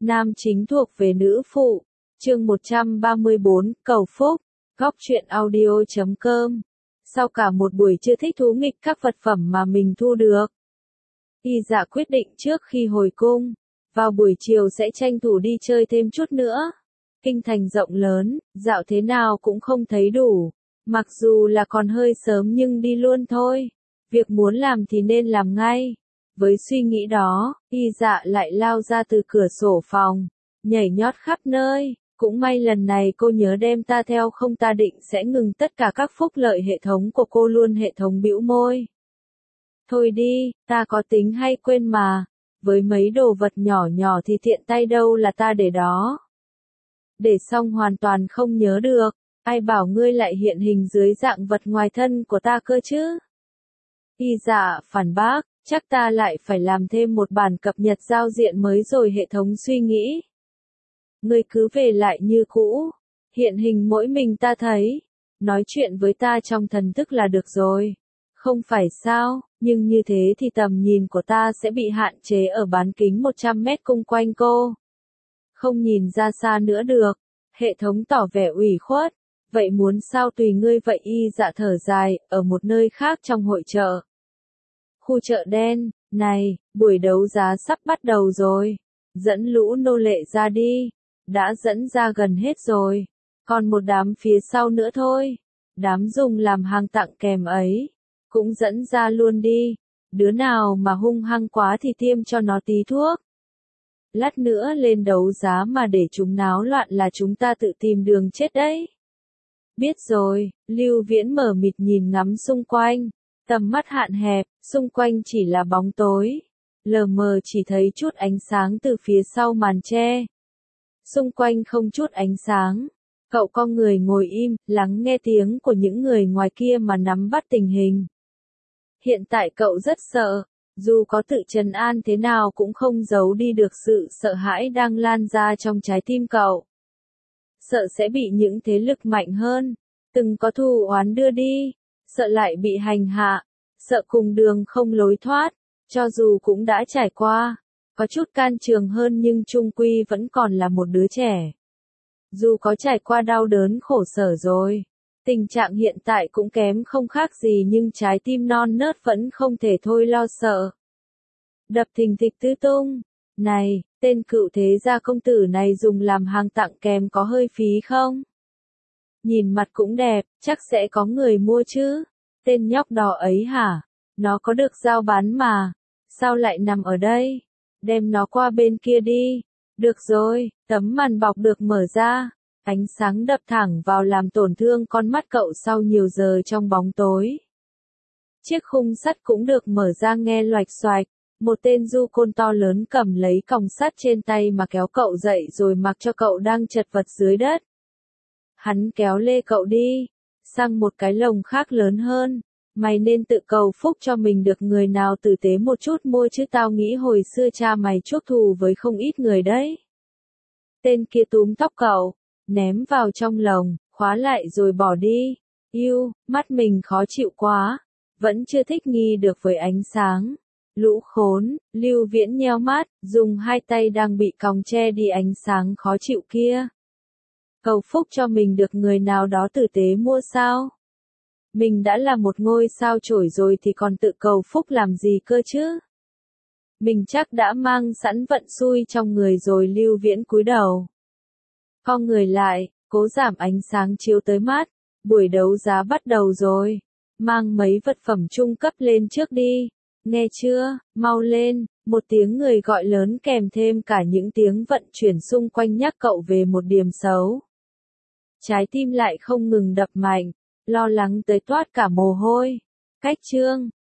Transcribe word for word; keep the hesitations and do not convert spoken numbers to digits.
Nam chính thuộc về nữ phụ. Chương một trăm ba mươi bốn, cầu phúc. Góc truyện audio chấm com. Sau cả một buổi chưa thích thú nghịch các vật phẩm mà mình thu được, Y Dạ quyết định trước khi hồi cung, vào buổi chiều sẽ tranh thủ đi chơi thêm chút nữa. Kinh thành rộng lớn, dạo thế nào cũng không thấy đủ. Mặc dù là còn hơi sớm nhưng đi luôn thôi. Việc muốn làm thì nên làm ngay. Với suy nghĩ đó, Y Dạ lại lao ra từ cửa sổ phòng, nhảy nhót khắp nơi. Cũng may lần này cô nhớ đem ta theo, không ta định sẽ ngừng tất cả các phúc lợi hệ thống của cô luôn. Hệ thống bĩu môi. Thôi đi, ta có tính hay quên mà. Với mấy đồ vật nhỏ nhỏ thì tiện tay đâu là ta để đó. Để xong hoàn toàn không nhớ được. Ai bảo ngươi lại hiện hình dưới dạng vật ngoài thân của ta cơ chứ? Y Dạ phản bác, chắc ta lại phải làm thêm một bản cập nhật giao diện mới rồi. Hệ thống suy nghĩ. Ngươi cứ về lại như cũ, hiện hình mỗi mình ta thấy, nói chuyện với ta trong thần thức là được rồi. Không phải sao, nhưng như thế thì tầm nhìn của ta sẽ bị hạn chế ở bán kính một trăm mét xung quanh cô. Không nhìn ra xa nữa được. Hệ thống tỏ vẻ ủy khuất. Vậy muốn sao tùy ngươi vậy. Y Dạ thở dài, ở một nơi khác trong hội chợ. Khu chợ đen, này, buổi đấu giá sắp bắt đầu rồi. Dẫn lũ nô lệ ra đi. Đã dẫn ra gần hết rồi. Còn một đám phía sau nữa thôi. Đám dùng làm hàng tặng kèm ấy. Cũng dẫn ra luôn đi. Đứa nào mà hung hăng quá thì tiêm cho nó tí thuốc. Lát nữa lên đấu giá mà để chúng náo loạn là chúng ta tự tìm đường chết đấy. Biết rồi. Lưu Viễn mở mịt nhìn ngắm xung quanh. Tầm mắt hạn hẹp, xung quanh chỉ là bóng tối. Lờ mờ chỉ thấy chút ánh sáng từ phía sau màn tre. Xung quanh không chút ánh sáng. Cậu con người ngồi im, lắng nghe tiếng của những người ngoài kia mà nắm bắt tình hình. Hiện tại cậu rất sợ. Dù có tự trấn an thế nào cũng không giấu đi được sự sợ hãi đang lan ra trong trái tim cậu. Sợ sẽ bị những thế lực mạnh hơn, từng có thù oán đưa đi. Sợ lại bị hành hạ. Sợ cùng đường không lối thoát. Cho dù cũng đã trải qua. Có chút can trường hơn nhưng chung quy vẫn còn là một đứa trẻ. Dù có trải qua đau đớn khổ sở rồi. Tình trạng hiện tại cũng kém không khác gì nhưng trái tim non nớt vẫn không thể thôi lo sợ. Đập thình thịch tứ tung. Này, tên cựu thế gia công tử này dùng làm hàng tặng kèm có hơi phí không? Nhìn mặt cũng đẹp, chắc sẽ có người mua chứ. Tên nhóc đỏ ấy hả? Nó có được giao bán mà. Sao lại nằm ở đây? Đem nó qua bên kia đi. Được rồi, tấm màn bọc được mở ra. Ánh sáng đập thẳng vào làm tổn thương con mắt cậu sau nhiều giờ trong bóng tối. Chiếc khung sắt cũng được mở ra nghe loạch xoạch. Một tên du côn to lớn cầm lấy còng sắt trên tay mà kéo cậu dậy rồi mặc cho cậu đang chật vật dưới đất. Hắn kéo lê cậu đi, sang một cái lồng khác lớn hơn. Mày nên tự cầu phúc cho mình được người nào tử tế một chút mua chứ, tao nghĩ hồi xưa cha mày chuốc thù với không ít người đấy. Tên kia túm tóc cậu, ném vào trong lồng, khóa lại rồi bỏ đi. Yêu, mắt mình khó chịu quá, vẫn chưa thích nghi được với ánh sáng. Lũ khốn. Lưu Viễn nheo mắt, dùng hai tay đang bị còng che đi ánh sáng khó chịu kia. Cầu phúc cho mình được người nào đó tử tế mua sao? Mình đã là một ngôi sao chổi rồi thì còn tự cầu phúc làm gì cơ chứ? Mình chắc đã mang sẵn vận xui trong người rồi. Lưu Viễn cúi đầu. Co người lại, cố giảm ánh sáng chiếu tới mắt. Buổi đấu giá bắt đầu rồi. Mang mấy vật phẩm trung cấp lên trước đi. Nghe chưa, mau lên. Một tiếng người gọi lớn kèm thêm cả những tiếng vận chuyển xung quanh nhắc cậu về một điểm xấu. Trái tim lại không ngừng đập mạnh. Lo lắng tới toát cả mồ hôi. Cách chương.